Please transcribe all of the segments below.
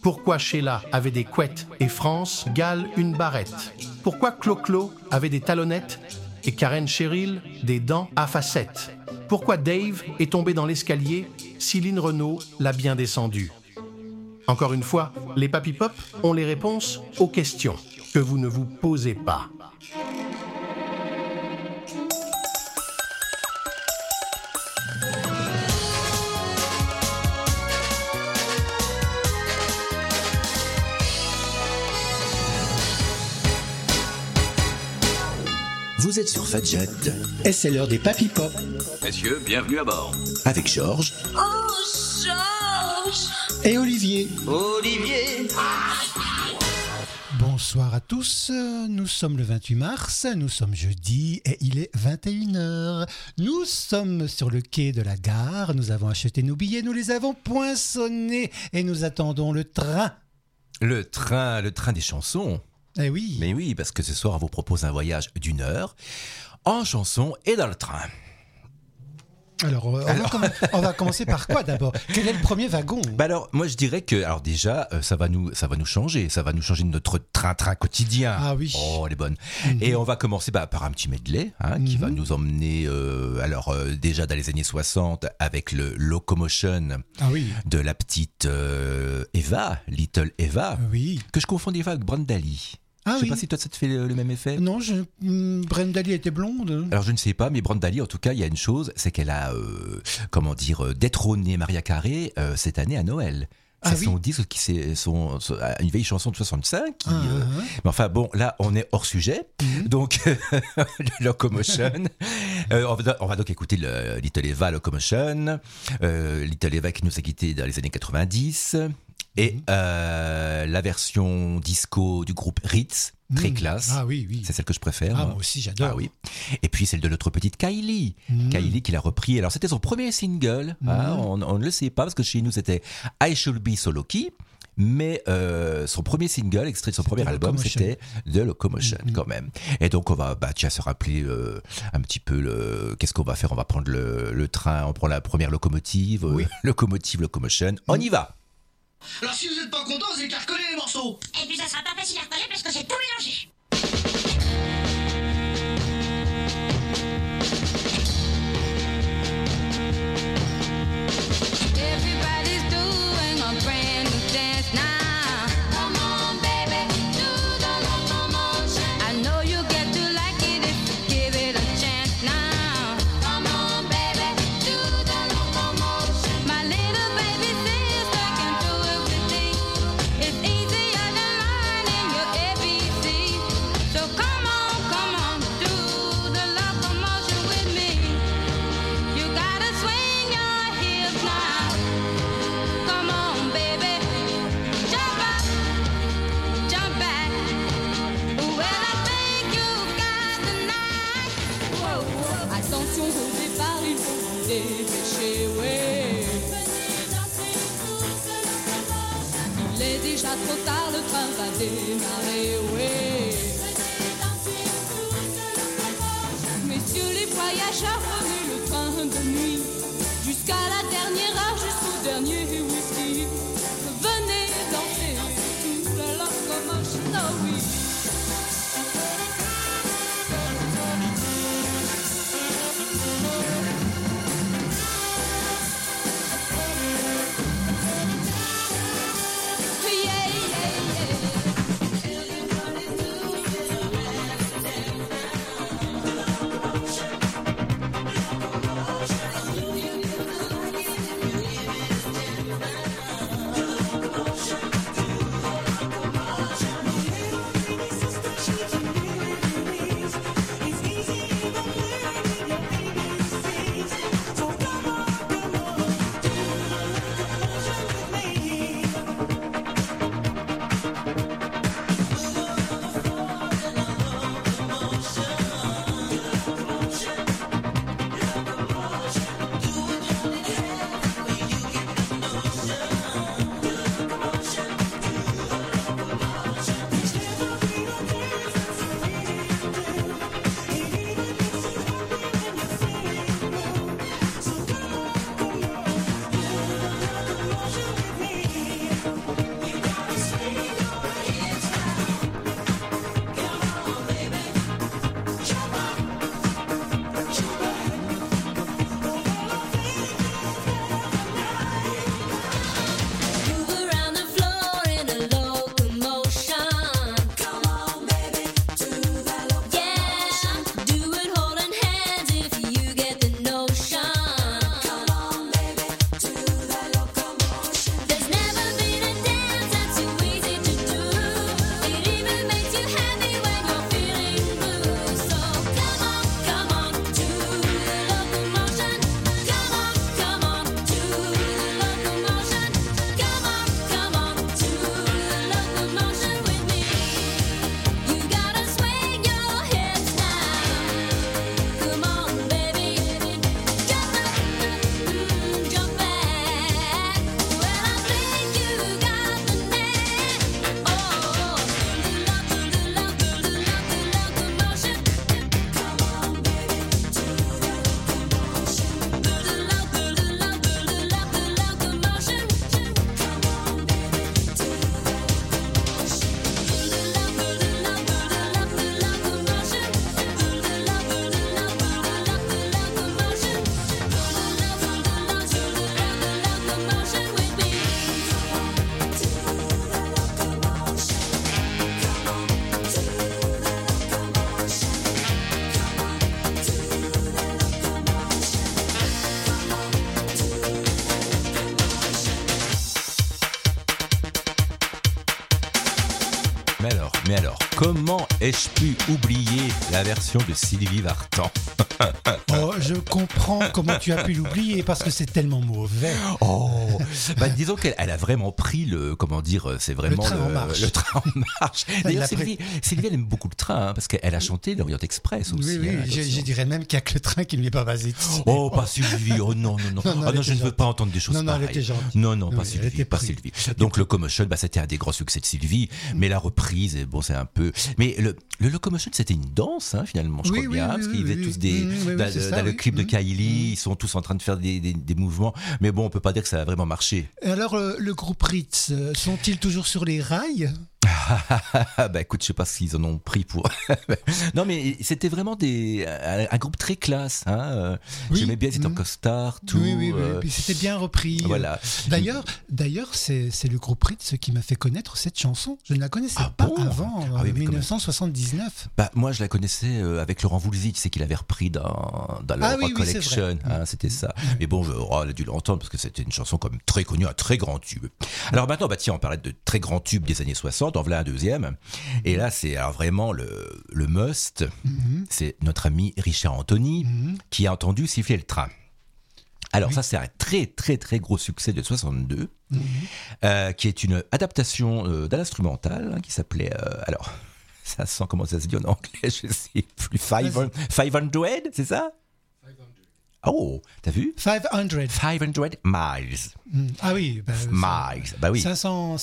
Pourquoi Sheila avait des couettes et France Gall une barrette? Pourquoi Clo-Clo avait des talonnettes et Karen Cheryl des dents à facettes? Pourquoi Dave est tombé dans l'escalier si Lynn Renault l'a bien descendu? Encore une fois, les Papy Pop ont les réponses aux questions que vous ne vous posez pas. Vous êtes sur Fadjet et c'est l'heure des Papy Pop. Messieurs, bienvenue à bord. Avec Georges. Oh, Georges! Et Olivier. Olivier! Bonsoir à tous, nous sommes le 28 mars, nous sommes jeudi et il est 21h. Nous sommes sur le quai de la gare, nous avons acheté nos billets, nous les avons poinçonnés et nous attendons le train. Le train des chansons. Eh oui. Mais oui, parce que ce soir, on vous propose un voyage d'1 heure en chansons et dans le train. Alors, on va commencer par quoi d'abord? Quel est le premier wagon? Alors, moi je dirais que, alors déjà, ça va nous changer de notre train-train quotidien. Ah oui. Oh, elle est bonne. Mm-hmm. Et on va commencer par un petit medley qui va nous emmener, déjà dans les années 60 avec le Locomotion de la petite Eva, Little Eva, que je confonds des fois avec Brandali. Je sais pas si toi ça te fait le même effet. Non, Brandali était blonde. Alors je ne sais pas, mais Brandali, en tout cas, il y a une chose, c'est qu'elle a, détrôné Maria Carey cette année à Noël. C'est son disque une vieille chanson de 65. Mais enfin bon, là on est hors sujet. Donc le Locomotion. On va donc écouter le Little Eva Locomotion. Little Eva qui nous a quittés dans les années 90. Et la version disco du groupe Ritz, très classe. Ah oui. C'est celle que je préfère. Moi aussi, j'adore. Ah oui. Et puis celle de notre petite Kylie. Kylie qui l'a repris. Alors c'était son premier single. On ne le sait pas parce que chez nous c'était I Should Be So Lucky. Mais son premier single, extrait de son premier album, c'était The Locomotion quand même. Et donc on va se rappeler un petit peu qu'est-ce qu'on va faire. On va prendre le train, on prend la première locomotive, Locomotion. On y va. Alors si vous n'êtes pas content, vous avez qu'à recoller les morceaux. Et puis ça sera pas facile à recoller parce que c'est tout mélangé. Everybody's doing a brand new dance now. Come on, baby, do the locomotion. I know you get to like it if you give it a chance now. Come on, baby, do the locomotion. My little baby sister can do everything. It's easier than learning your ABC. So come on, do the locomotion with me. You gotta swing your hips now. Come on, baby, jump up, jump back. Well, I think you've got the knack. Whoa. Attention au départ, il faut vous dépêcher, ouais. Il est déjà trop tard, le train va démarrer, ouais. Messieurs les voyageurs, prenez le train de nuit. Jusqu'à la dernière heure, jusqu'au dernier whisky. Venez danser sous la locomotion, oh oui. Mais alors, comment ai-je pu oublier la version de Sylvie Vartan? Oh, je comprends comment tu as pu l'oublier parce que c'est tellement mauvais. Oh, bah disons qu'elle a vraiment pris c'est vraiment le train en marche. D'ailleurs, Sylvie, elle aime beaucoup le train parce qu'elle a chanté l'Orient Express aussi. Oui, je dirais même qu'il n'y a que le train qui ne lui est pas basé dessus. Oh, pas Sylvie, oh non. Je ne veux pas entendre des choses pareilles. Non, elle était gentille. Non, pas Sylvie. Donc Locomotion, c'était un des gros succès de Sylvie, mais la reprise, c'est un peu... Mais le Locomotion, c'était une danse, finalement, je crois bien, parce qu'ils faisaient tous dans le clip de Kylie, ils sont tous en train de faire des mouvements, mais bon, on peut pas dire que ça a vraiment marché. Et alors, le groupe Ritz, sont-ils toujours sur les rails ? Bah écoute, je sais pas s'ils en ont pris pour... Non, mais c'était vraiment un groupe très classe. J'aimais bien, c'était en costard, tout. Oui. Puis c'était bien repris. Voilà. D'ailleurs, c'est le groupe Ritz qui m'a fait connaître cette chanson. Je ne la connaissais pas avant 1979. Bah, moi, je la connaissais avec Laurent Voulzy, tu sais qu'il avait repris dans la Collection. C'était ça. Mais bon, elle a dû l'entendre parce que c'était une chanson comme très connue, un très grand tube. Alors maintenant, on parlait de très grands tubes des années 60. En voilà un deuxième. Et là, c'est alors vraiment le must. C'est notre ami Richard Anthony qui a entendu siffler le train. Alors ça, c'est un très très très gros succès de 62, qui est une adaptation d'un instrumental qui s'appelait... ça sent comment ça se dit en anglais, je sais plus. 500, c'est ça? Oh, t'as vu? 500 miles. Ah oui. Miles, bah oui. 500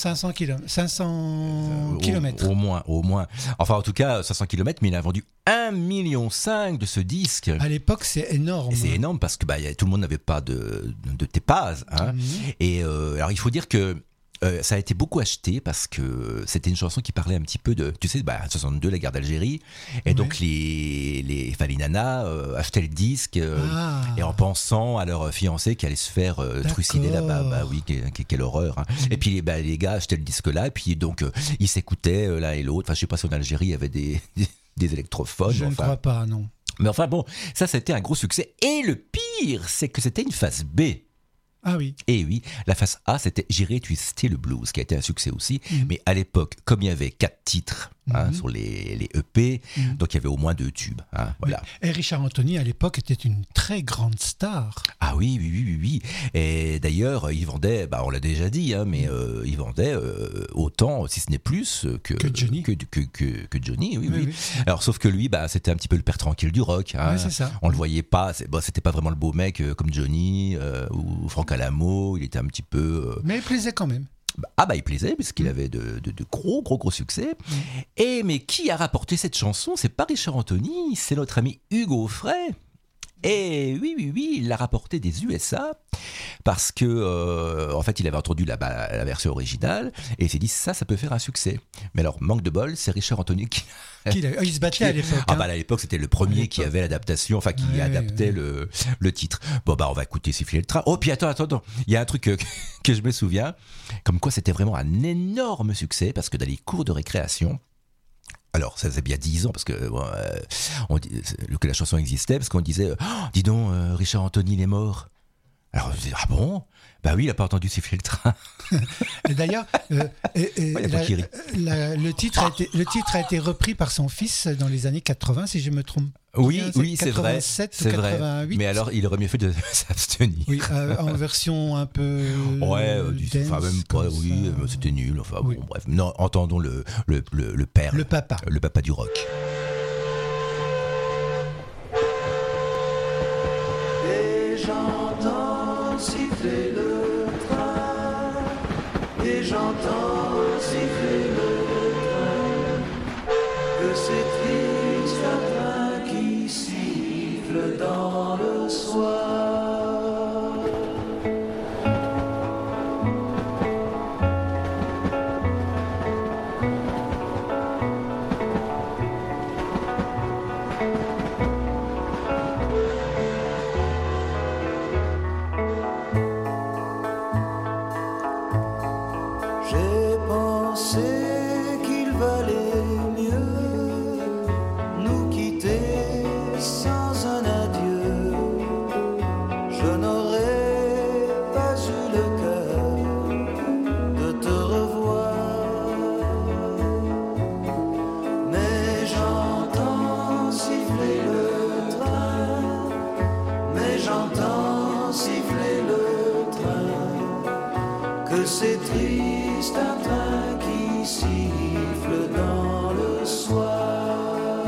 kilomètres. Au moins. Enfin, en tout cas, 500 kilomètres, mais il a vendu 1,5 million de ce disque. À l'époque, c'est énorme. Et c'est énorme parce que tout le monde n'avait pas de Tépaz. Et alors, il faut dire que ça a été beaucoup acheté parce que c'était une chanson qui parlait un petit peu de, tu sais, 62, la guerre d'Algérie, et donc les nanas achetaient le disque et en pensant à leur fiancé qui allait se faire trucider là-bas. Quelle horreur. Et puis les gars achetaient le disque là, et puis donc ils s'écoutaient l'un et l'autre. Enfin, je sais pas si en Algérie il y avait des électrophones. Je ne crois pas, non. Mais enfin bon, ça c'était un gros succès. Et le pire, c'est que c'était une phase B. Ah oui. Et oui, la face A, c'était J'irai twister le blues, qui a été un succès aussi. Mais à l'époque, comme il y avait 4 titres sur les EP, donc il y avait au moins 2 tubes. Voilà. Et Richard Anthony, à l'époque, était une très grande star. Ah oui. Et d'ailleurs, il vendait, on l'a déjà dit, mais il vendait autant, si ce n'est plus, que Johnny. Que Johnny, oui. Alors, sauf que lui, c'était un petit peu le père tranquille du rock. C'est ça. On le voyait pas, c'était pas vraiment le beau mec comme Johnny ou Franck Alamo, il était un petit peu... Mais il plaisait quand même. Il plaisait parce qu'il avait de gros succès. Mais qui a rapporté cette chanson? C'est pas Richard Anthony, c'est notre ami Hugo Frey. Et oui, il l'a rapporté des USA parce que en fait il avait entendu la version originale et il s'est dit ça peut faire un succès. Mais alors manque de bol, c'est Richard Anthony qui il se battait à l'époque. À l'époque c'était le premier qui avait l'adaptation, enfin qui adaptait le titre. Bon on va écouter siffler le train. Oh puis attends, il y a un truc que je me souviens, comme quoi c'était vraiment un énorme succès parce que dans les cours de récréation. Alors, ça faisait bien 10 ans, parce que on dit que la chanson existait, parce qu'on disait « Dis donc, Richard Anthony, il est mort ». Alors, on disait « Ah bon ?» Bah oui, il n'a pas entendu siffler le train. Et d'ailleurs, le titre a été repris par son fils dans les années 80, si je me trompe. Oui, c'est vrai. 87 c'est ou 88. Vrai. Mais alors, il aurait mieux fait de s'abstenir. Oui, en version un peu. Même pas. Oui, c'était nul. Enfin, bon, bref. Non, entendons le père. Le papa. Le papa du rock. Et j'entends siffler le train. Et j'entends siffler le train. Que c'est triste un train qui siffle dans le soir. J'ai pensé que c'est triste un train qui siffle dans le soir.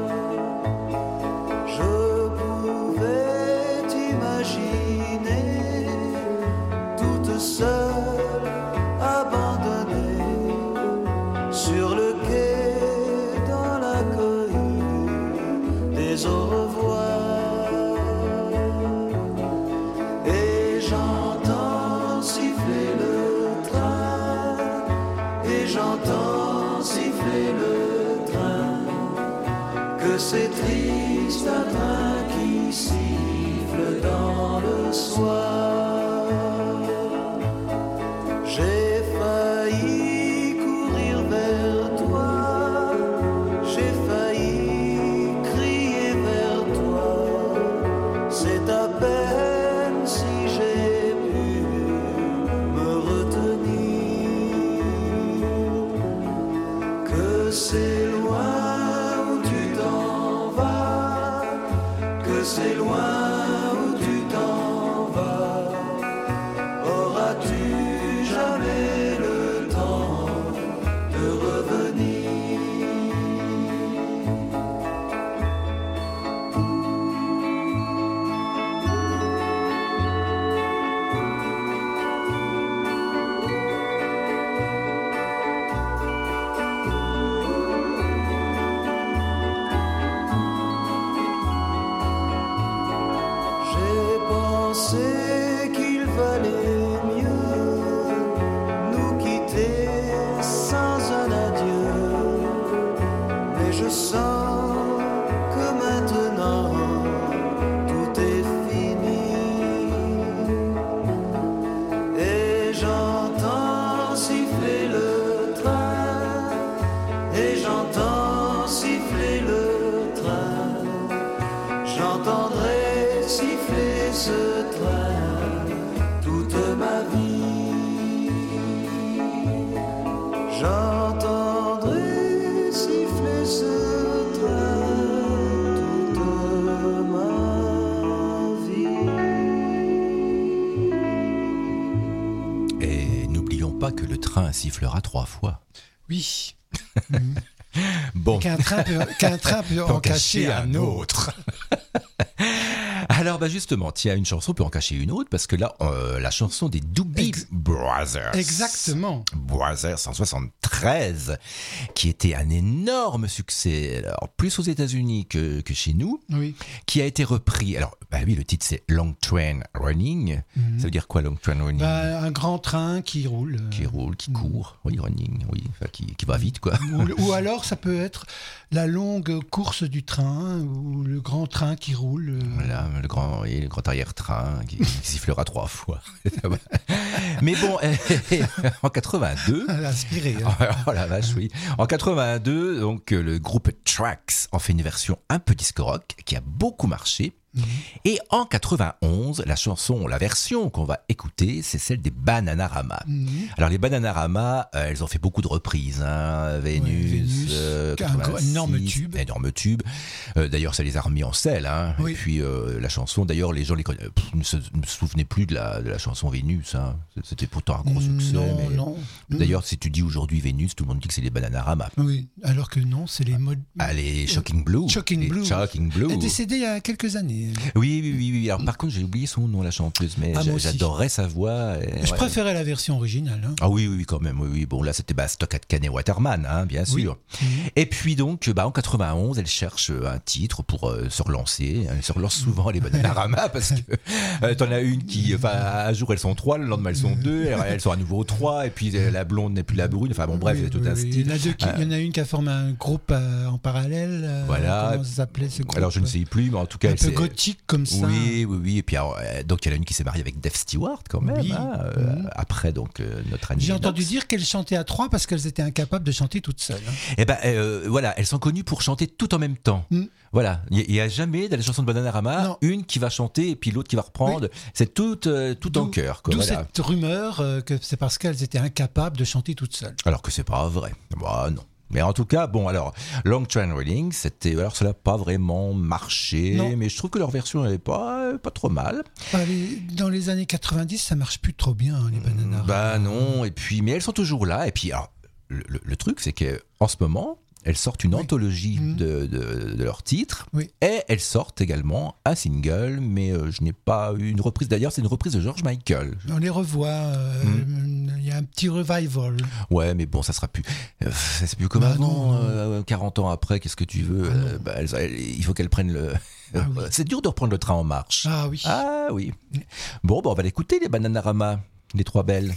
Je pouvais t'imaginer toute seule, abandonnée sur le quai dans la cohue des au revoir. Et j'entends siffler le train, et j'entends siffler le train, que c'est triste un train qui siffle dans le soir. J'ai failli courir vers toi, j'ai failli crier vers toi, c'est à peine si j'ai pu me retenir, que c'est loin où tu t'en vas, que c'est loin où tu t'en vas, auras-tu jamais le temps de revenir? J'ai pensé qu'il valait mieux nous quitter sans un adieu, mais je sens que maintenant tout est fini, et j'entends siffler le train, et j'entends siffler le train, j'entendrai siffler ce train toute ma vie. J'entendrai siffler ce train toute ma vie. Et n'oublions pas que le train sifflera 3 fois. Oui. Bon. Qu'un train peut en cacher un autre. Alors justement, il y a une chanson peut en cacher une autre parce que là, la chanson des Doobie Brothers. Exactement. Brothers 173, qui était un énorme succès, alors plus aux États-Unis que chez nous, Oui. qui a été repris. Alors oui, le titre c'est Long Train Running. Ça veut dire quoi Long Train Running? Un grand train qui roule. Qui roule, qui court, oui, running, oui, enfin, qui va vite quoi. Ou alors ça peut être la longue course du train ou le grand train qui roule. Voilà, le grand arrière-train qui sifflera 3 fois. Mais bon, en 82... Inspiré. Hein. Oh la vache, oui. En 82, donc, le groupe Trax en fait une version un peu disco rock qui a beaucoup marché. Et en 91, la version qu'on va écouter, c'est celle des Bananarama. Alors les Bananarama, elles ont fait beaucoup de reprises, hein. Vénus, un énorme tube. D'ailleurs, ça les a remis en selle. Hein. Oui. Et puis la chanson, d'ailleurs, les gens ne se souvenaient plus de la chanson Vénus. Hein. C'était pourtant un gros succès. Non. D'ailleurs, si tu dis aujourd'hui Vénus, tout le monde dit que c'est les Bananarama. Oui, alors que non, c'est les modes. Les Shocking Blue. Shocking Blue. Elle est décédée il y a quelques années. Oui. Alors, par contre, j'ai oublié son nom, la chanteuse, mais j'adorais sa voix. Je préférais la version originale. Hein. Ah oui, quand même. Oui. Bon, là, c'était Stock Aitken Waterman, hein, bien sûr. Et puis, donc, en 91, elle cherche un titre pour se relancer. Elle se relance souvent, les Bananarama, parce que t'en as une qui, un jour, elles sont 3, le lendemain, elles sont 2, elles sont à nouveau 3, et puis la blonde n'est plus la brune. Enfin, bon, bref, c'est tout un style. Il y en a une qui a formé un groupe en parallèle. Voilà. Comment ça s'appelait ce groupe? Alors, je ne sais plus, mais en tout cas, un peu gothique comme ça. Oui. Et puis, donc, il y en a une qui s'est mariée avec Dave Stewart, quand même. Oui. Après, donc, notre amie. J'ai entendu dire qu'elles chantaient à 3 parce qu'elles étaient incapables de chanter toutes seules. Eh ben, voilà, elles sont connues pour chanter tout en même temps. Voilà, il n'y a jamais dans les chansons de Bananarama une qui va chanter et puis l'autre qui va reprendre. Oui. C'est tout en chœur. D'où cette rumeur que c'est parce qu'elles étaient incapables de chanter toutes seules. Alors que c'est pas vrai. Bah, non. Mais en tout cas, bon, alors, Long Train Running, alors ça n'a pas vraiment marché, Non. mais je trouve que leur version n'est pas trop mal. Dans les années 90, ça marche plus trop bien, les Bananarama. Bah non, et puis, mais elles sont toujours là. Et puis, alors, le truc, c'est qu'en ce moment, elles sortent une anthologie de leurs titres, et elles sortent également un single, mais je n'ai pas eu une reprise. D'ailleurs, c'est une reprise de George Michael. On les revoit, il y a un petit revival. Ouais, mais bon, ça sera plus. C'est plus comme avant. 40 ans après, qu'est-ce que tu veux il faut qu'elles prennent le. C'est dur de reprendre le train en marche. Ah oui. Ah oui. Bon, on va l'écouter, les Bananarama, les trois belles.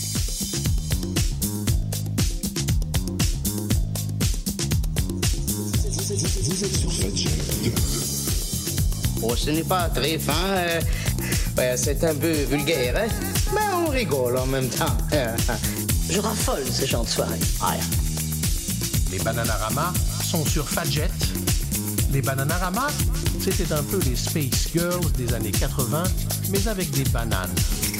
Oh, ce n'est pas très fin, c'est un peu vulgaire, hein? Mais on rigole en même temps. Je raffole ce genre de soirée. Les Bananarama sont sur Fadjet. Les Bananarama, c'était un peu les Space Girls des années 80, mais avec des bananes.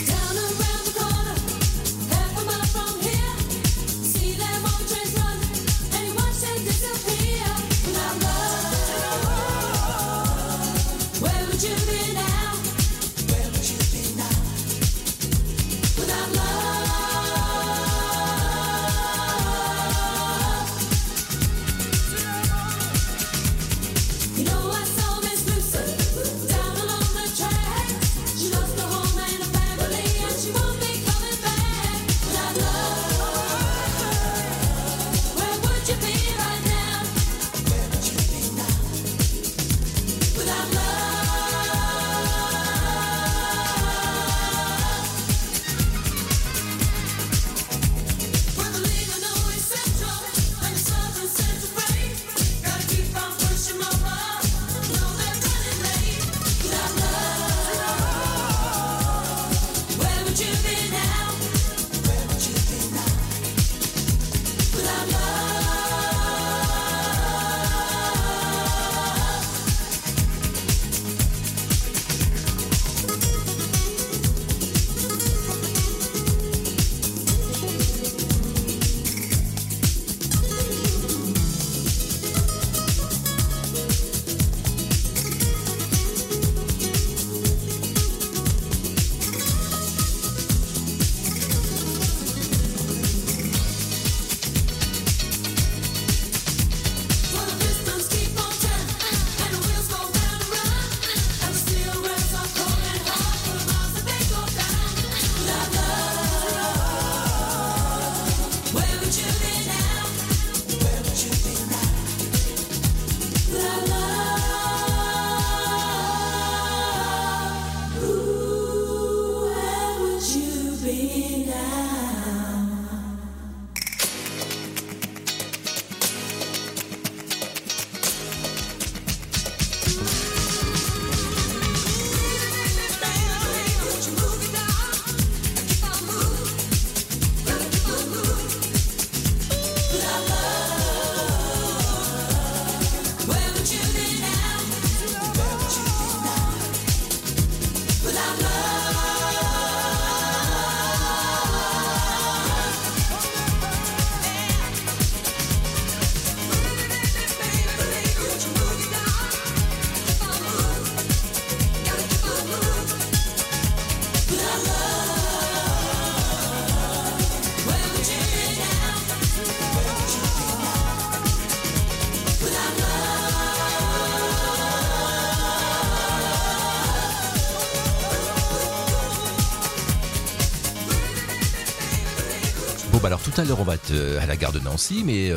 Alors tout à l'heure on va être à la gare de Nancy, mais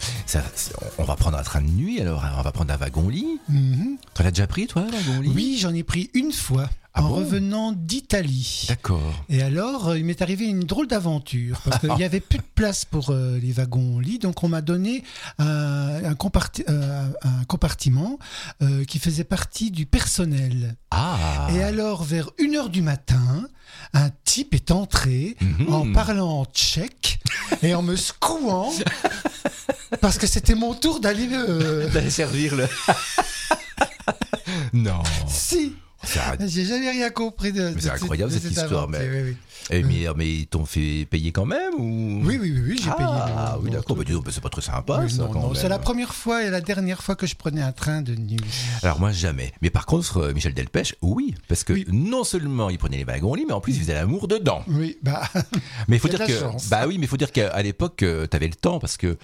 on va prendre un train de nuit, alors on va prendre un wagon-lit. T'en as déjà pris toi, un wagon-lit? Oui, j'en ai pris une fois. Revenant d'Italie. D'accord. Et alors, il m'est arrivé une drôle d'aventure, parce qu'il n'y avait plus de place pour les wagons-lits, donc on m'a donné un compartiment qui faisait partie du personnel. Ah. Et alors, vers 1h du matin, un type est entré en parlant tchèque et en me secouant, parce que c'était mon tour d'aller d'aller servir le... Non. Si. J'ai jamais rien compris de c'est incroyable cette histoire. Avancée, mais... oui. Mais ils t'ont fait payer quand même ou... Oui, j'ai payé. Ah oui, d'accord. C'est pas très sympa, oui, ça. Non, c'est la première fois et la dernière fois que je prenais un train de nuit. Alors moi, jamais. Mais par contre, Michel Delpech, oui. Parce que non seulement il prenait les wagons-lits, mais en plus, il faisait l'amour dedans. Oui, Mais il faut dire il faut dire qu'à l'époque, t'avais le temps parce que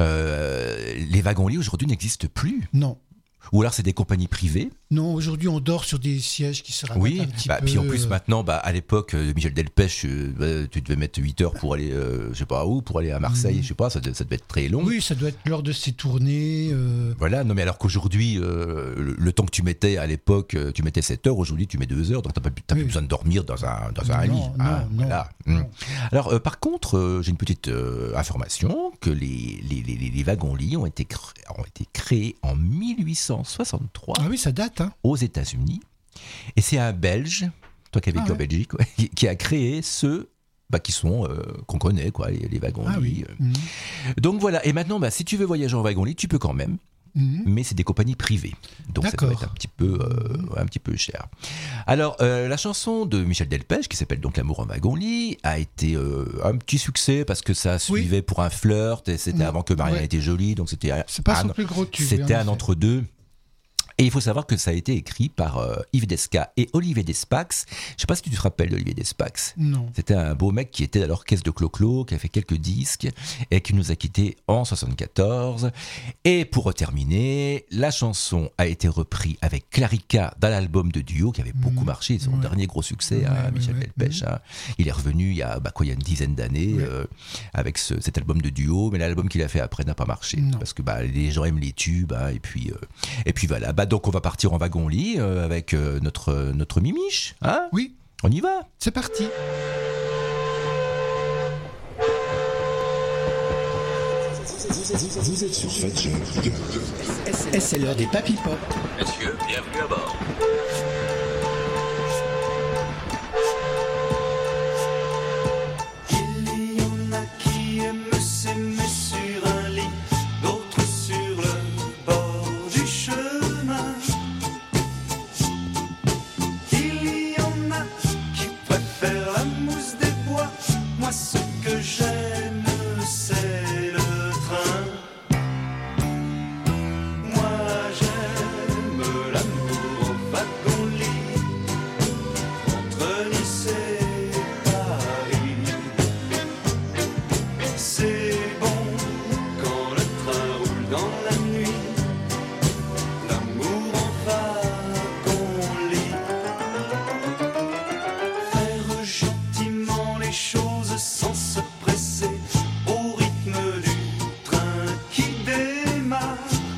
les wagons-lits aujourd'hui n'existent plus. Non. Ou alors c'est des compagnies privées. Non, aujourd'hui on dort sur des sièges qui se rabattent un petit peu. Puis en plus maintenant, à l'époque de Michel Delpech, tu devais mettre 8 heures pour aller, je sais pas où, pour aller à Marseille, je sais pas, ça devait être très long. Oui, ça doit être lors de ses tournées. Voilà, non mais alors qu'aujourd'hui, le temps que tu mettais à l'époque, tu mettais 7 heures, aujourd'hui tu mets 2 heures, donc t'as plus besoin de dormir dans un lit. Non. Voilà. Alors par contre, j'ai une petite information, que les wagons-lits ont été créés en 1863. Ah oui, ça date. Aux États-Unis. Et c'est un Belge, toi qui as vécu en Belgique, qui a créé ceux qui sont qu'on connaît, les wagons-lits. Donc voilà. Et maintenant, si tu veux voyager en wagon-lit, tu peux quand même. Mais c'est des compagnies privées, donc ça doit être un petit peu cher. Alors la chanson de Michel Delpech, qui s'appelle donc L'amour en wagon-lit, a été un petit succès parce que ça suivait pour un flirt et c'était avant que Marianne était jolie, donc c'était c'est pas son plus gros tube. C'était un entre-deux. Et il faut savoir que ça a été écrit par Yves Desca et Olivier Despax. Je ne sais pas si tu te rappelles d'Olivier Despax. Non. C'était un beau mec qui était à l'orchestre de Clo-Clo, qui a fait quelques disques et qui nous a quittés en 74. Et pour terminer, la chanson a été reprise avec Clarica dans l'album de duo qui avait beaucoup marché. C'est son dernier gros succès, Michel Delpech. Il est revenu il y a une dizaine d'années avec cet album de duo, mais l'album qu'il a fait après n'a pas marché parce que les gens aiment les tubes et puis voilà. Donc on va partir en wagon-lit avec notre Mimiche. Hein ? Oui. On y va ? C'est parti. Vous êtes sur Fadjet. Et c'est l'heure des Papy Pop. Messieurs, bienvenue à bord. Il y en a qui aiment s'aimer sur un lit, d'autres sur le bord du chemin. Il y en a qui préfèrent la mousse des bois. Moi, ce que j'aime, c'est le train. Moi, j'aime l'amour en wagon-lit, entre Nice et Paris. C'est bon quand le train roule dans la nuit, l'amour en wagon-lit. Faire gentiment les choses sans se presser au rythme du train qui démarre.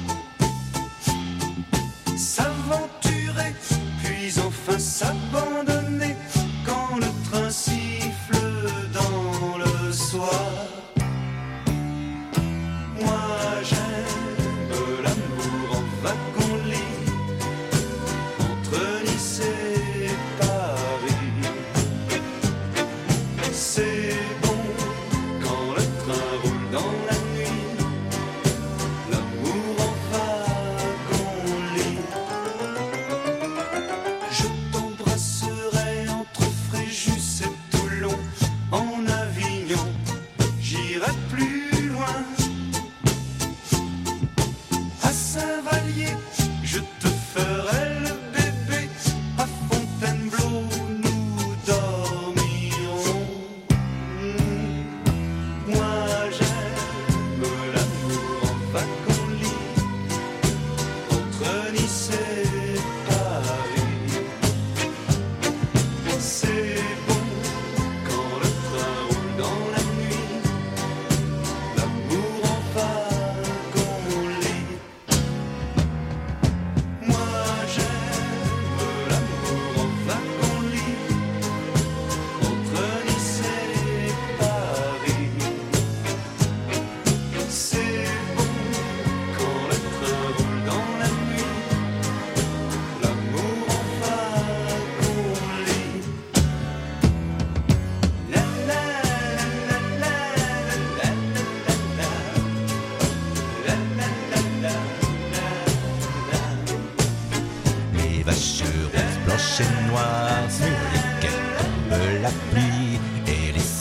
S'aventurer, puis enfin s'abandonner quand le train siffle dans le soir. Moi j'aime l'amour en wagon-lit, entre Nice et Paris. C'est bon quand le train roule dans la nuit, l'amour en wagon-lit. Je t'embrasserai entre Fréjus et Toulon, en Avignon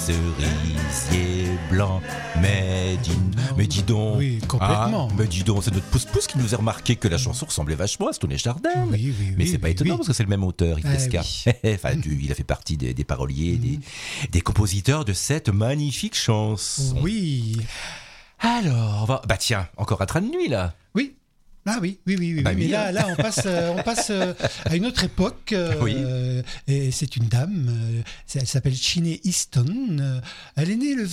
cerisier blanc. Mais dis donc. Oui, complètement. Mais dis donc, c'est notre pouce-pouce qui nous a remarqué que la chanson ressemblait vachement à Stone et Chardin. Oui, mais c'est pas étonnant parce que c'est le même auteur, Yves Desca. Oui. Enfin, il a fait partie des paroliers, des compositeurs de cette magnifique chanson. Oui. Alors, bah tiens, encore un train de nuit là. Oui. Ah oui. Bah Mais oui. là, on passe à une autre époque. Oui. Et c'est une dame. Elle s'appelle Chiney Easton. Elle est née le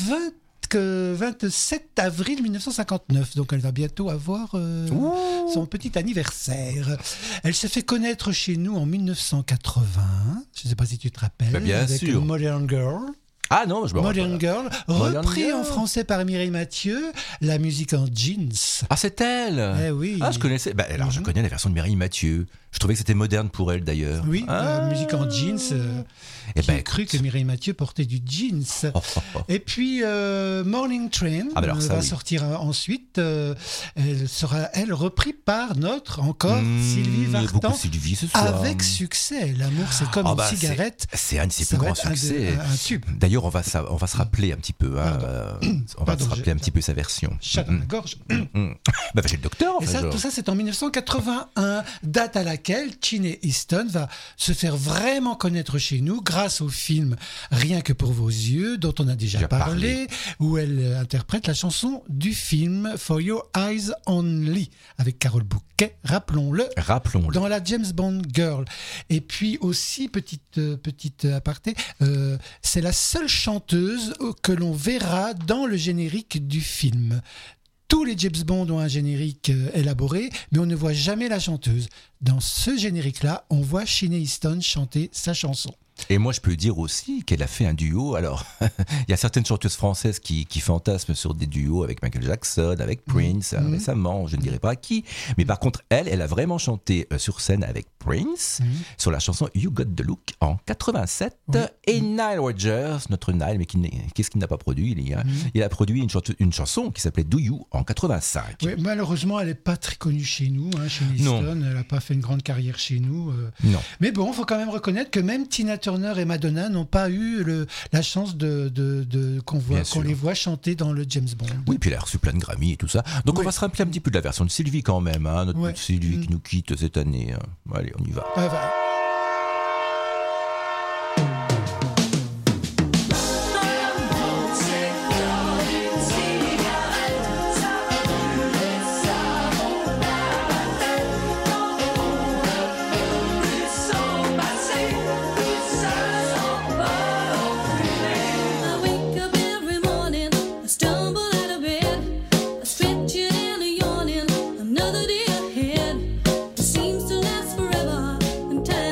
27 avril 1959, donc elle va bientôt avoir son petit anniversaire. Elle se fait connaître chez nous en 1980. Je ne sais pas si tu te rappelles. Bah bien avec sûr. Modern Girl. Ah non, je me rappelle. Modern Girl, repris en français par Mireille Mathieu, la musique en jeans. Ah, c'est elle. Eh oui. Ah, je connaissais. Bah, alors, je connais la version de Mireille Mathieu. Je trouvais que c'était moderne pour elle d'ailleurs. Oui, la musique en jeans. Eh Qui ben, a cru que Mireille Mathieu portait du jeans. Et puis Morning Train Ah, bah alors ça, va oui. sortir ensuite. Elle sera reprise par notre encore Sylvie Il y a beaucoup Vartan de Sylvie ce soir. avec succès. L'amour c'est comme Ah une bah, cigarette. C'est un de ses Ça plus va grands être succès. un tube. D'ailleurs, on va se rappeler un petit peu. Hein, on va Pardon, se rappeler un petit peu sa version. Chat dans la gorge. Bah, chez le docteur. Et enfin, ça, genre. tout ça, c'est en 1981, date à laquelle Chiney Easton va se faire vraiment connaître chez nous grâce au film Rien que pour vos yeux, dont on a déjà parlé, où elle interprète la chanson du film For Your Eyes Only, avec Carole Bouquet, rappelons-le, dans la James Bond Girl. Et puis aussi, petite aparté, c'est la seule chanteuse que l'on verra dans le générique du film. Tous les James Bond ont un générique élaboré, mais on ne voit jamais la chanteuse. Dans ce générique-là, on voit Chiney Easton chanter sa chanson. Et moi, je peux dire aussi qu'elle a fait un duo. Alors, il y a certaines chanteuses françaises qui fantasment sur des duos avec Michael Jackson, avec Prince, récemment, je ne dirais pas qui. Mais par contre, elle a vraiment chanté sur scène avec Prince, sur la chanson You Got the Look en 87. Et Nile Rodgers, notre Nile, mais qu'est-ce qu'il n'a pas produit il a produit une chanson qui s'appelait Do You en 85. Oui, malheureusement, elle n'est pas très connue chez nous, Chiney Easton. Elle n'a pas fait une grande carrière chez nous. Non. Mais bon, il faut quand même reconnaître que même Tina Turner et Madonna n'ont pas eu la chance qu'on les voit chanter dans le James Bond. Oui, puis elle a reçu plein de Grammy et tout ça. Donc on va se rappeler un petit peu de la version de Sylvie quand même, notre petite Sylvie qui nous quitte cette année. Allez, on y va. Another day ahead seems to last forever, and time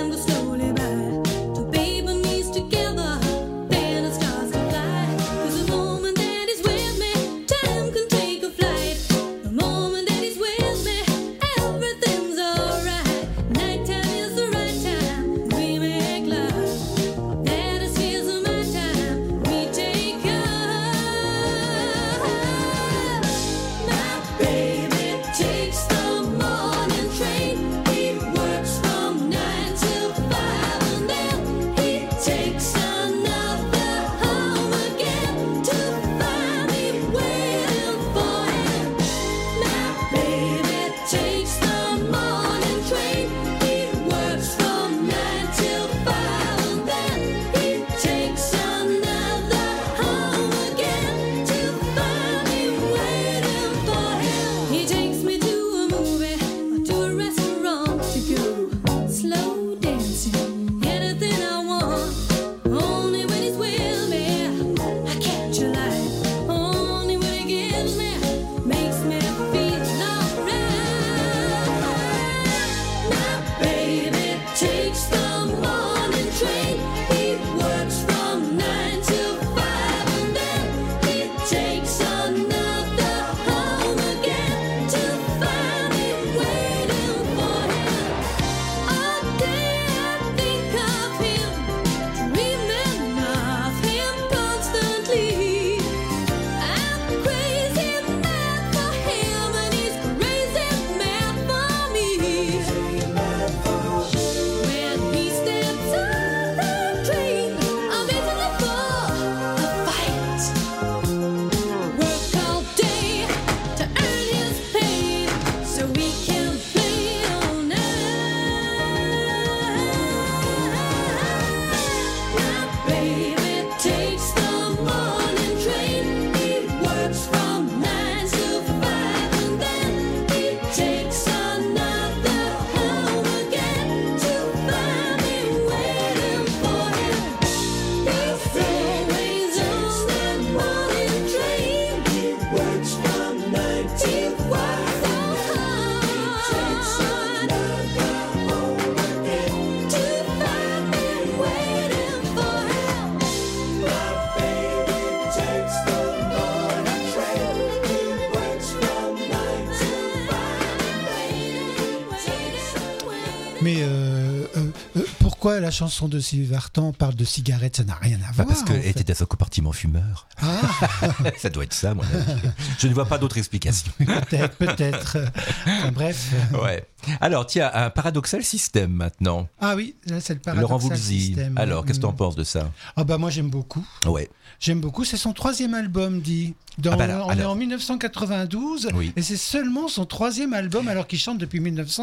Mais pourquoi la chanson de Sylvie Vartan parle de cigarettes? Ça n'a rien à voir. Parce qu'elle était dans un compartiment fumeur. Ah. Ça doit être ça, moi. Je ne vois pas d'autre explication. Peut-être. Enfin, bref. Ouais. Alors, tiens, un paradoxal système maintenant. Ah oui, là c'est le paradoxal Laurent Voulzy. système. Alors, qu'est-ce que tu en penses de ça? Ah bah moi j'aime beaucoup. Ouais. J'aime beaucoup. C'est son 3e album, dit. On est en 1992 oui. Et c'est seulement son 3e album alors qu'il chante depuis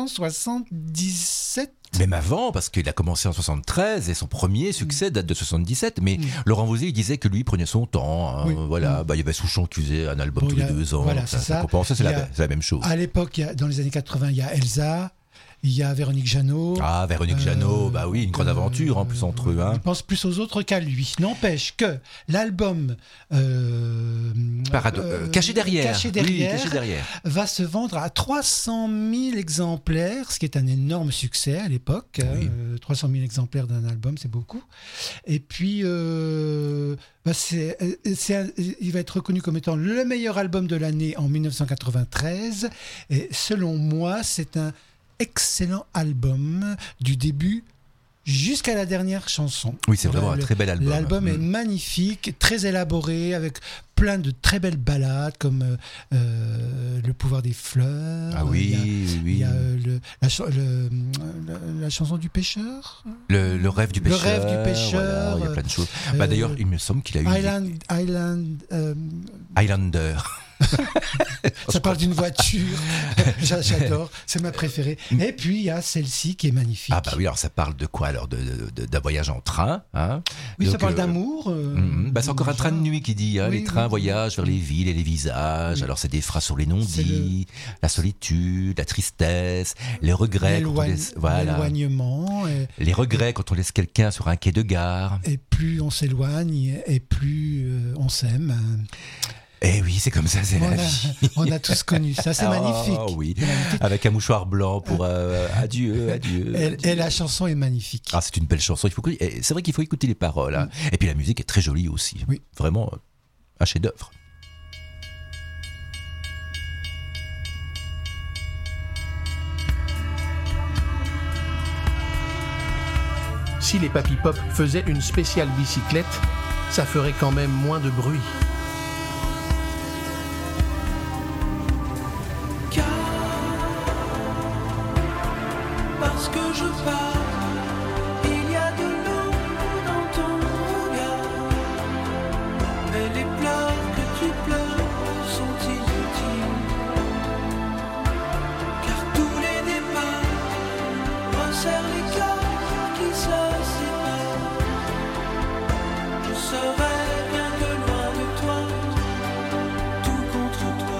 1977. Même avant, parce qu'il a commencé en 73 et son premier succès date de 77. Mais Laurent Voulzy, il disait que lui prenait son temps. Hein, voilà, il y avait Souchon qui faisait un album tous les 2 ans. Voilà, c'est ça. C'est la même chose. À l'époque, dans les années 80, il y a Elsa. Il y a Véronique Jeannot. Ah, Véronique Jeannot, bah oui, une grande aventure en plus entre eux. Hein. Il pense plus aux autres qu'à lui. N'empêche que l'album Caché derrière, va se vendre à 300 000 exemplaires, ce qui est un énorme succès à l'époque. Oui. 300 000 exemplaires d'un album, c'est beaucoup. Et puis, il va être reconnu comme étant le meilleur album de l'année en 1993. Et selon moi, c'est un excellent album du début jusqu'à la dernière chanson. Oui, c'est vraiment un très bel album. L'album est magnifique, très élaboré, avec plein de très belles ballades comme Le pouvoir des fleurs. Ah oui, il y a la chanson du pêcheur. Le rêve du pêcheur. Le rêve du pêcheur. Voilà, il y a plein de choses. D'ailleurs, il me semble qu'il a eu... Highlander. Ça parle d'une voiture. J'adore, c'est ma préférée. Et puis il y a celle-ci qui est magnifique. Ah bah oui, alors ça parle de quoi alors? D'un voyage en train, hein? Oui. Donc, ça parle d'amour. C'est encore un train de nuit qui dit, hein, les trains voyagent vers les villes et les visages. Alors c'est des phrases sur les non-dits, la solitude, la tristesse, les regrets, l'éloignement, les regrets quand on laisse quelqu'un sur un quai de gare. Et plus on s'éloigne et plus on s'aime. Eh oui, c'est comme ça, c'est la vie. On a tous connu ça, c'est magnifique. Oui, magnifique. Avec un mouchoir blanc pour adieu. Et la chanson est magnifique. Ah, c'est une belle chanson. C'est vrai qu'il faut écouter les paroles. Hein. Et puis la musique est très jolie aussi. Oui. Vraiment un chef-d'œuvre. Si les Papy Pop faisaient une spéciale bicyclette, ça ferait quand même moins de bruit. Parce que je pars, il y a de l'eau dans ton regard. Mais les pleurs que tu pleures sont inutiles. Car tous les départs resserrent les cœurs qui se séparent. Je serai bien que loin de toi, tout contre toi.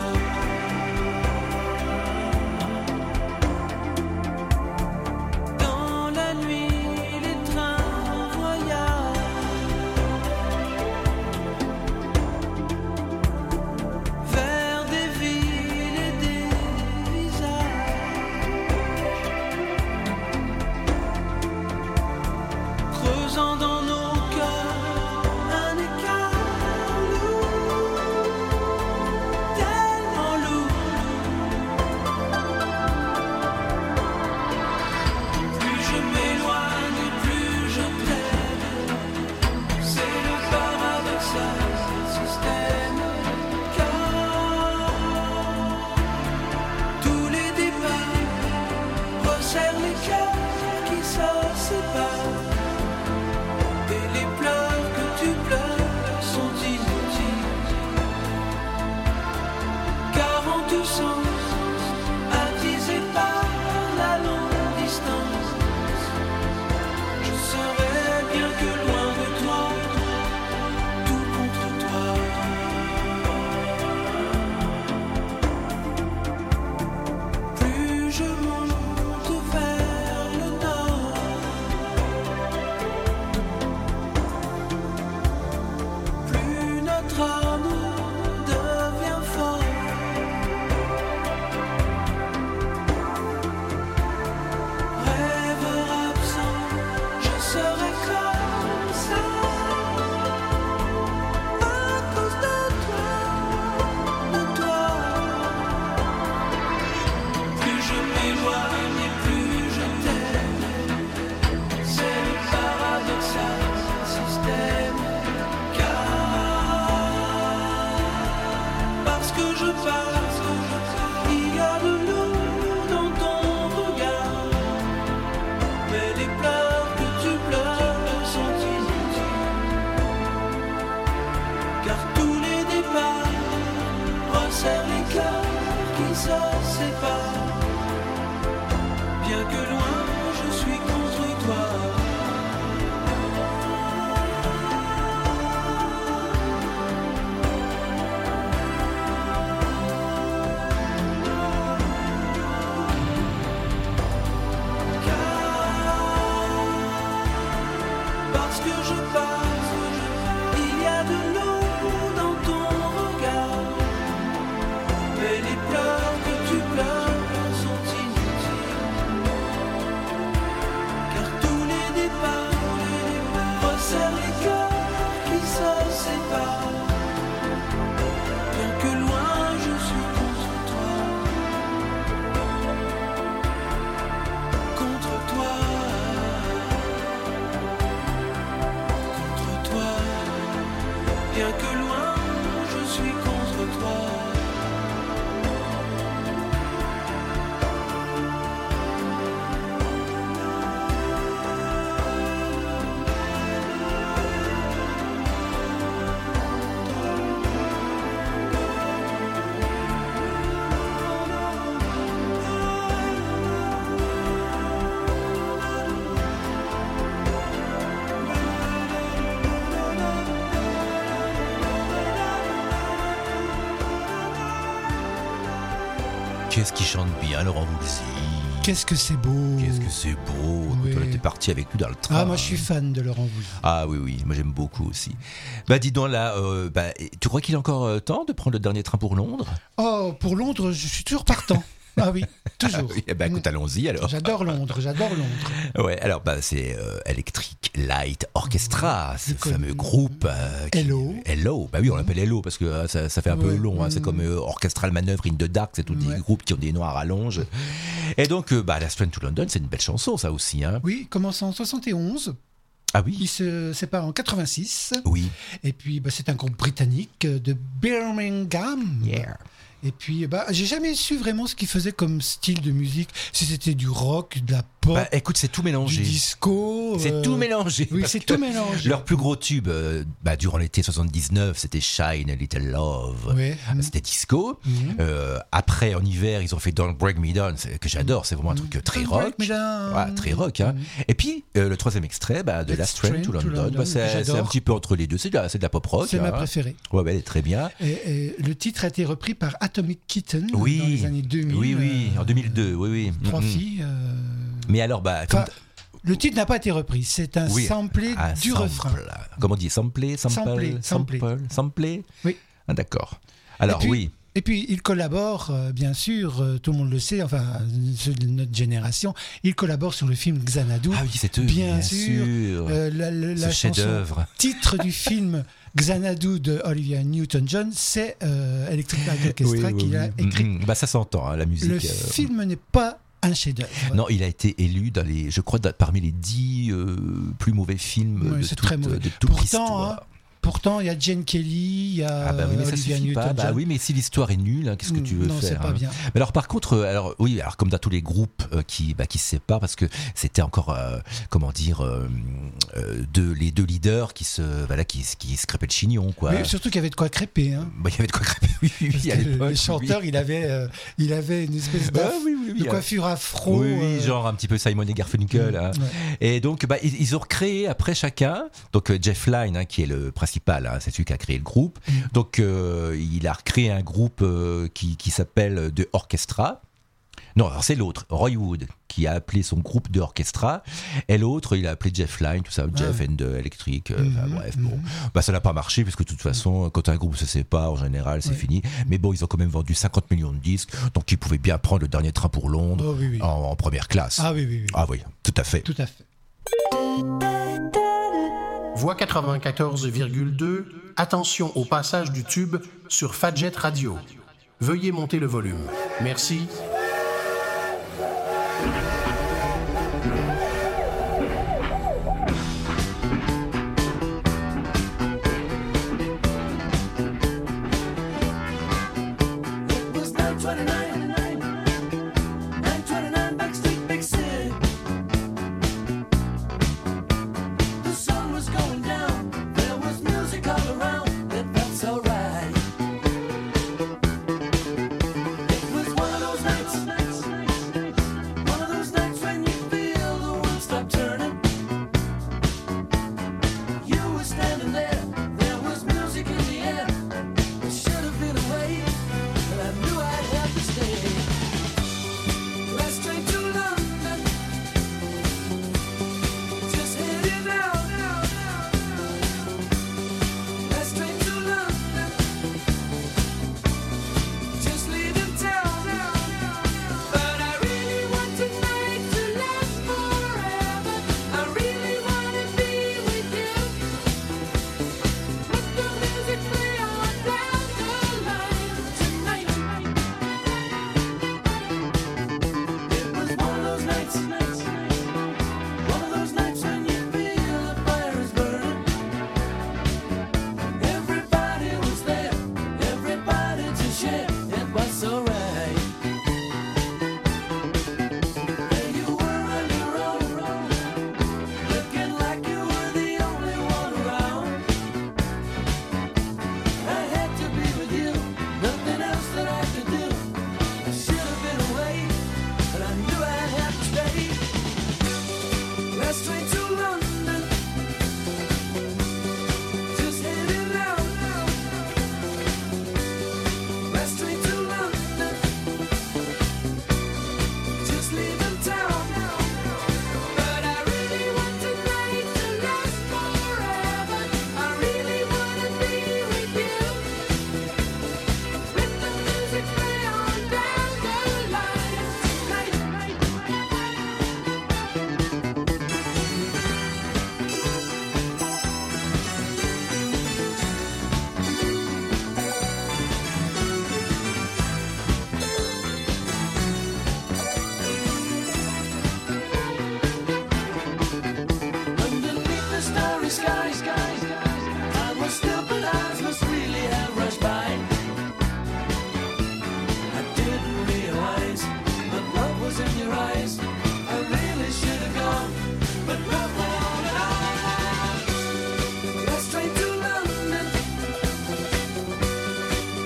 Parce que je passe, il y a de l'eau dans ton regard. Mais les pleurs que tu pleures sont inutiles. Car tous les départs resserrent les cœurs qui se séparent. Bien que loin, je suis contre toi. Parce que je passe, il y a de l'eau dans ton regard. Mais les pleurs que tu pleures sont inutiles. Car tous les départs resserrent les cœurs qui se séparent. Bien que loin, je suis contre toi. Contre toi. Contre toi. Bien que loin, je suis contre toi. Qu'est-ce qui chante bien, Laurent Voulzy? Qu'est-ce que c'est beau. Qu'est-ce que c'est beau. Oui. On était parti avec lui dans le train. Ah, moi je suis fan de Laurent Voulzy. Ah oui, oui, moi j'aime beaucoup aussi. Bah dis donc là, tu crois qu'il a encore temps de prendre le dernier train pour Londres? Oh, pour Londres, je suis toujours partant. Ah oui, toujours. Oui, bah écoute, allons-y alors. J'adore Londres, j'adore Londres. Ouais, alors c'est Electric Light Orchestra, ce fameux groupe. Hello, bah oui, on l'appelle Hello parce que ça fait un peu long. C'est comme Orchestral Maneuver in the Dark, c'est tous des groupes qui ont des noms à rallonge. Et donc, Last Train to London, c'est une belle chanson, ça aussi. Hein. Oui, commence en 71. Ah oui. Il se sépare en 86. Oui. Et puis, c'est un groupe britannique de Birmingham. Yeah. Et puis, j'ai jamais su vraiment ce qu'ils faisaient comme style de musique. Si c'était du rock, de la pop. Écoute, c'est tout mélangé. Du disco. C'est tout mélangé. Oui, c'est tout mélangé. Leur plus gros tube, durant l'été 79, c'était Shine a Little Love. Ouais. C'était disco. Après, en hiver, ils ont fait Don't Break Me Down, que j'adore. C'est vraiment un truc très rock. Très rock. Hein. Et puis, le troisième extrait de Last Train to London, c'est un petit peu entre les deux. C'est de la pop rock. C'est ma préférée. Ouais, elle est très bien. Et le titre a été repris par Atomic Kitten dans les années 2000. Oui, en 2002, oui. Trois filles. Mais alors, le titre n'a pas été repris, c'est un samplé du refrain. Comment on dit, samplé. Oui. Ah, d'accord. Alors, oui. Et puis, il collabore, bien sûr, tout le monde le sait, enfin, ceux de notre génération, il collabore sur le film Xanadu. Ah oui, c'est eux, bien sûr. La chef-d'œuvre. Titre du film Xanadu de Olivia Newton-John, c'est Electric Light Orchestra qu'il a écrit. Ça s'entend, la musique. Le film n'est pas un chef-d'œuvre. Non, il a été élu parmi les 10 plus mauvais films de toute l'histoire. Pourtant, il y a Jane Kelly, il y a Olivia Newton-John. Oui, mais si l'histoire est nulle, qu'est-ce que tu veux faire? Non, c'est pas bien. Mais alors, par contre, comme dans tous les groupes qui se séparent, parce que c'était encore, les deux leaders qui se crêpaient le chignon, quoi. Mais surtout qu'il y avait de quoi crêper. Hein. Il y avait de quoi crêper, oui, à l'époque. Le chanteur, il avait une espèce de coiffure afro. Oui, genre un petit peu Simon et Garfunkel. Hein. Ouais. Et donc, ils ont créé après chacun, donc Jeff Lynne, qui est le principal, c'est celui qui a créé le groupe. Donc, il a recréé un groupe qui s'appelle The Orchestra. Non, alors c'est l'autre, Roy Wood, qui a appelé son groupe de orchestra, et l'autre, il a appelé Jeff Lynne, tout ça, Jeff and Electric, bref, bon. Ça n'a pas marché, puisque de toute façon, quand un groupe se sépare, en général, c'est fini. Mais bon, ils ont quand même vendu 50 millions de disques, donc ils pouvaient bien prendre le dernier train pour Londres en première classe. Ah oui. Ah oui, tout à fait. Tout à fait. Voix 94,2, attention au passage du tube sur Fadjet Radio. Veuillez monter le volume. Merci.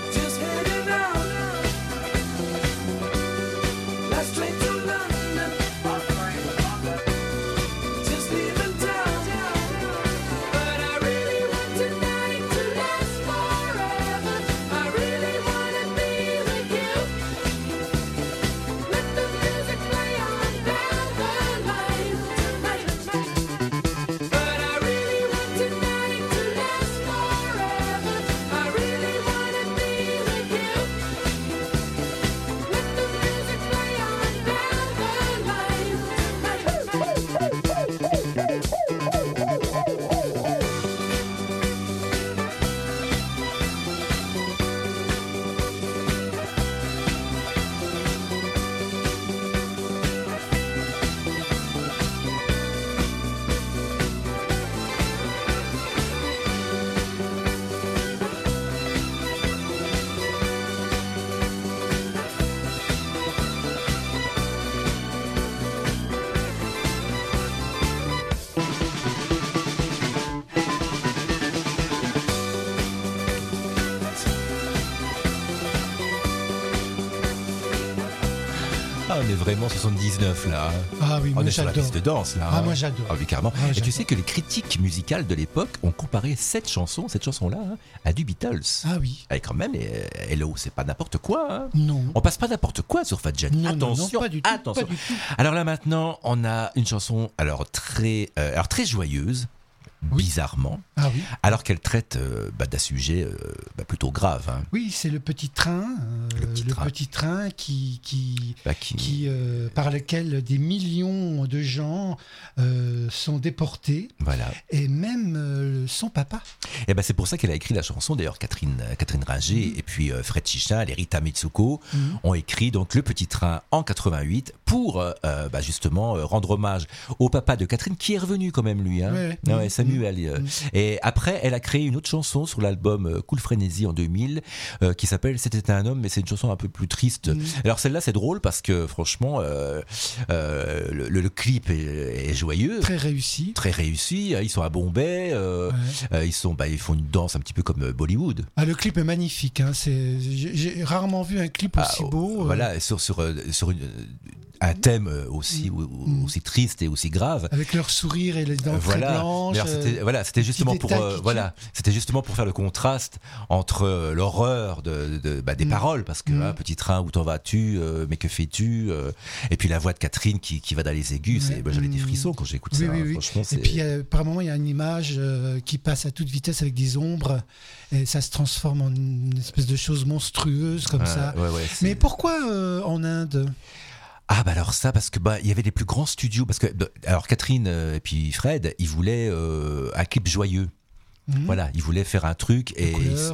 Just heading out. Last train to London. Just leaving town. But I really want tonight to last forever. I really wanna be with you. Let the music play on down the line tonight. But I really want tonight to last forever. I really wanna be with you. Let the music play on down the line Ah, on est vraiment 79 là. Ah oui, On moi est sur la j'adore. piste de danse là. Ah, moi j'adore. Ah oui, carrément. Ah, Et tu j'adore. sais que les critiques musicales de l'époque ont comparé cette chanson-là, à du Beatles. Ah oui. Et quand même, Hello, c'est pas n'importe quoi. Hein. Non. On passe pas n'importe quoi sur Fat Jet. Non, non, attention, non, pas du tout, attention. pas du tout. Alors là maintenant, on a une chanson très joyeuse. Bizarrement, Ah oui. alors qu'elle traite d'un sujet plutôt grave. Hein. Oui, c'est le petit train, Le petit train. qui par lequel des millions de gens sont déportés, Voilà. et même son papa. Et c'est pour ça qu'elle a écrit la chanson. D'ailleurs, Catherine Ringer et puis Fred Chichin et Rita Mitsuko ont écrit donc Le Petit Train en 88 pour justement rendre hommage au papa de Catherine qui est revenu quand même lui. Hein. Ouais. Samuel. Et après, elle a créé une autre chanson sur l'album Cool Frénésie en 2000 qui s'appelle C'était un homme, mais c'est une chanson un peu plus triste. Alors celle-là, c'est drôle parce que franchement, le clip est joyeux. Très réussi. Très réussi. Ils sont à Bombay. Ils font une danse un petit peu comme Bollywood. Ah, le clip est magnifique. Hein. J'ai rarement vu un clip aussi beau. Voilà, sur un thème aussi triste et aussi grave. Avec leur sourire et les dents très blanches. C'était justement pour faire le contraste entre l'horreur des paroles, parce que petit train, où t'en vas-tu, mais que fais-tu, et puis la voix de Catherine qui va dans les aigus. J'avais des frissons quand j'écoute ça. Oui. Franchement, et puis par moment il y a une image qui passe à toute vitesse avec des ombres et ça se transforme en une espèce de chose monstrueuse comme ça. Mais pourquoi en Inde ? Ah alors ça, parce que il y avait les plus grands studios, parce que alors Catherine et puis Fred, ils voulaient un clip joyeux. Voilà, ils voulaient faire un truc et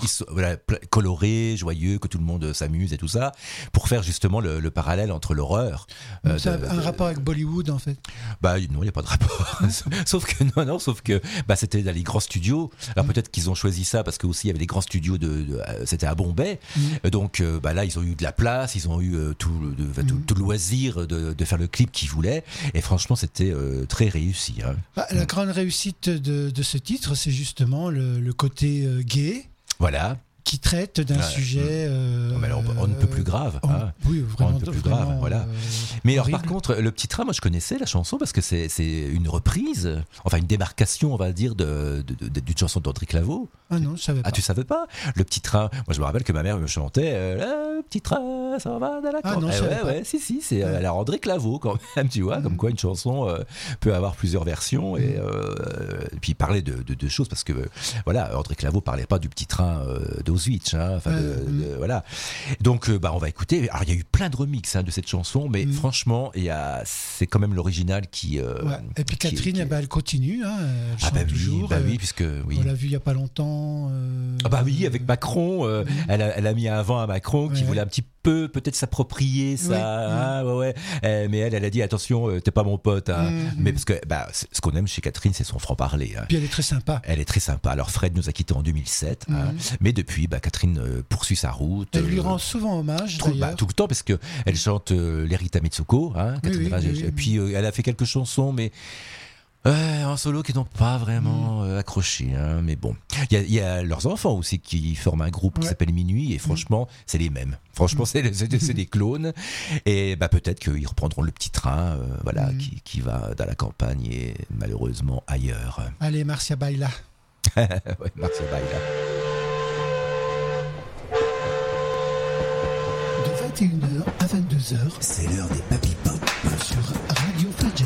coloré, joyeux, que tout le monde s'amuse et tout ça, pour faire justement le parallèle entre l'horreur. Ça a un rapport avec Bollywood en fait. Non, il n'y a pas de rapport. sauf que c'était dans les grands studios. Alors peut-être qu'ils ont choisi ça parce que aussi il y avait des grands studios c'était à Bombay. Donc là ils ont eu de la place, ils ont eu tout le loisir de faire le clip qu'ils voulaient. Et franchement c'était très réussi. Hein. La grande réussite de ce titre, c'est justement le côté gay. Voilà. Qui traite d'un sujet on ne peut plus grave. Oui, vraiment. On ne peut plus grave, voilà. Mais alors, par contre, Le Petit Train, moi je connaissais la chanson parce que c'est une reprise, enfin une démarcation, on va dire, d'une chanson d'Audrey Claveau. Ah non, je savais pas. Ah, tu savais pas ? Le Petit Train, moi je me rappelle que ma mère me chantait Le Petit Train, ça va dans la campagne. Ah non, je savais pas. Si, c'est la Audrey Claveau quand même, tu vois, comme quoi une chanson peut avoir plusieurs versions et puis parler de choses parce que voilà, Audrey Claveau parlait pas du petit train d'Auschwitz, hein, voilà. Donc on va écouter. Alors il y a eu plein de remixes de cette chanson, mais franchement, c'est quand même l'original qui. Et puis Catherine, elle continue, hein, elle chante toujours. Oui, puisque on l'a vu il y a pas longtemps. Avec Macron, elle a mis un vent à Macron qui voulait un petit peu peut-être s'approprier ça, mais elle a dit attention, t'es pas mon pote, hein. Mais parce que ce qu'on aime chez Catherine, c'est son franc-parler. Hein. Puis elle est très sympa. Elle est très sympa. Alors Fred nous a quittés en 2007, hein, mais depuis, Catherine poursuit sa route. Elle lui rend souvent hommage d'ailleurs. Tout le temps parce que elle chante les Rita Mitsuko, hein, Catherine Ringer. Et puis elle a fait quelques chansons, mais En solo qui n'ont pas vraiment accroché, hein, mais bon. Il y a leurs enfants aussi qui forment un groupe qui s'appelle Minuit et franchement, c'est les mêmes. Franchement, c'est des clones et peut-être qu'ils reprendront le petit train, qui va dans la campagne et malheureusement ailleurs. Allez, Marcia Baila. Ouais, Marcia Baila. De 21h à 22h, c'est l'heure des Papy Pop sur Radio Fadjet.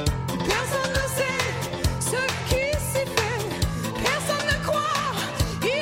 Personne ne sait ce qui s'y fait, personne ne croit.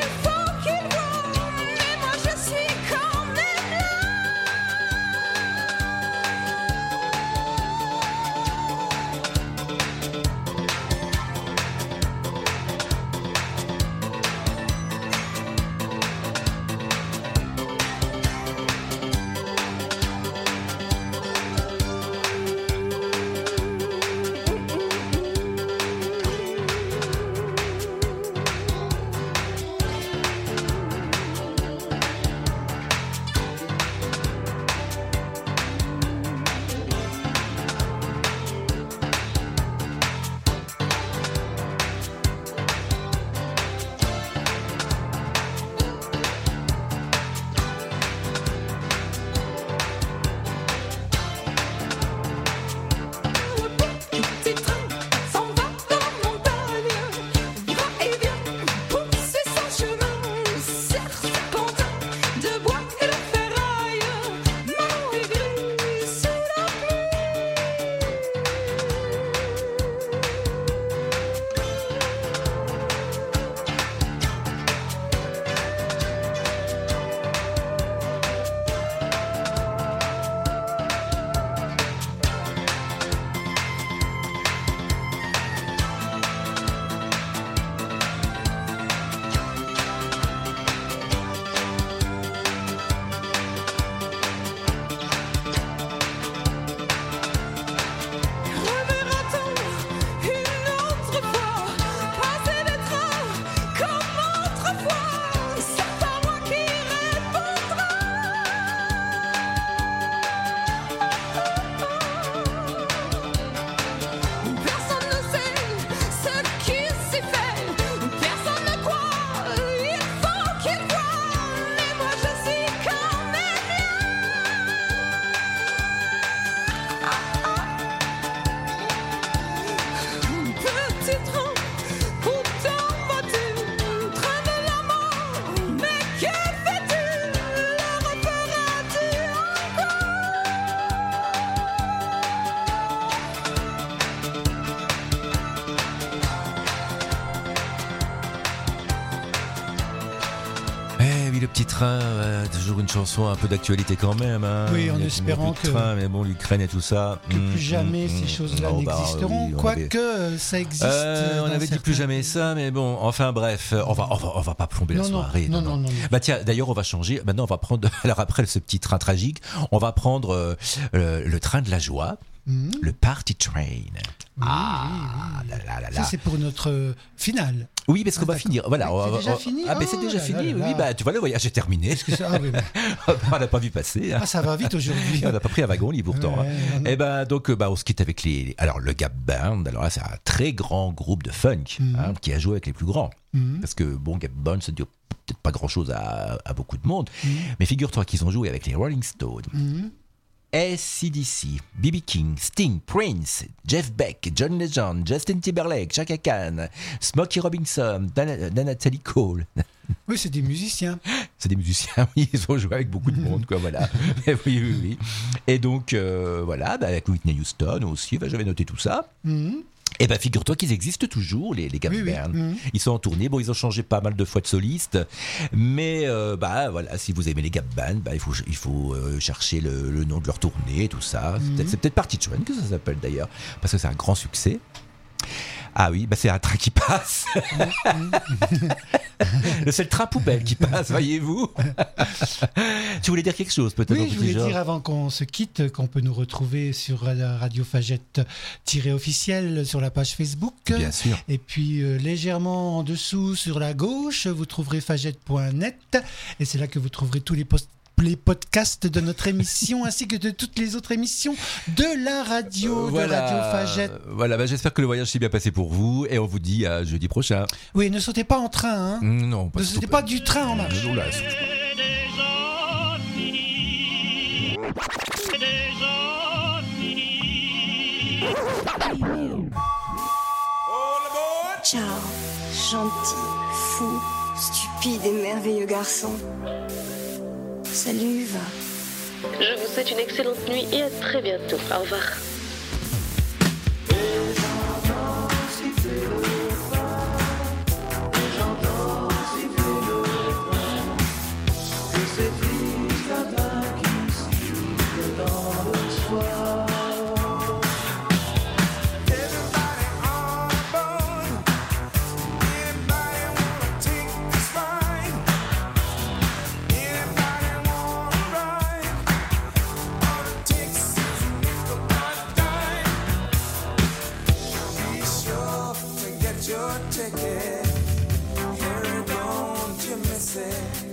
le petit train, toujours une chanson un peu d'actualité quand même. Hein. Oui, en espérant que... Train, mais bon, l'Ukraine et tout ça. Que plus jamais ces choses-là n'existeront, oui, quoique ça existe. On avait dit plus jamais ça, mais bon, enfin bref, on va pas plomber la soirée. Non. Bah tiens, d'ailleurs, on va changer. Maintenant, on va prendre, alors après ce petit train tragique, on va prendre le train de la joie. Le Party Train. Oui. Là. Ça, c'est pour notre finale. Oui, parce qu'on va finir. Voilà, c'est déjà fini. Ah, mais c'est déjà fini. Oui, bah tu vois, le voyage est terminé. On n'a pas vu passer. Hein. Ah, ça va vite aujourd'hui. On n'a pas pris un wagon lit pourtant. Et ben donc, on se quitte avec alors le Gap Band. Alors là, c'est un très grand groupe de funk qui a joué avec les plus grands. Parce que bon, Gap Band, ça dit peut-être pas grand-chose à beaucoup de monde. Mais figure-toi qu'ils ont joué avec les Rolling Stones. AC/DC, B.B. King, Sting, Prince, Jeff Beck, John Legend, Justin Timberlake, Chaka Khan, Smokey Robinson, Natalie Cole. Oui, c'est des musiciens. C'est des musiciens, oui, ils ont joué avec beaucoup de monde, quoi, voilà. oui. Et donc, voilà, avec Whitney Houston aussi, j'avais noté tout ça. Et ben figure-toi qu'ils existent toujours, les Gap Band. Ils sont en tournée. Bon, ils ont changé pas mal de fois de soliste, mais voilà, si vous aimez les Gap Band, il faut chercher le nom de leur tournée et tout ça. C'est peut-être Party Train que ça s'appelle d'ailleurs, parce que c'est un grand succès. Ah oui, c'est un train qui passe. C'est le train poubelle qui passe, voyez-vous. Tu voulais dire quelque chose peut-être? Oui, je voulais dire avant qu'on se quitte qu'on peut nous retrouver sur la Radio Fagette-officiel sur la page Facebook. Bien sûr. Et puis légèrement en dessous sur la gauche, vous trouverez fagette.net et c'est là que vous trouverez tous les podcasts de notre émission ainsi que de toutes les autres émissions de la radio, de Radio Fagette. Voilà, j'espère que le voyage s'est bien passé pour vous et on vous dit à jeudi prochain. Oui, ne sautez pas en train. Hein. Non, ne sautez pas du train en marche. Ciao, gentil, fou, stupide et merveilleux garçon. Salut, va. Je vous souhaite une excellente nuit et à très bientôt. Au revoir. Your ticket, here it don't you miss it.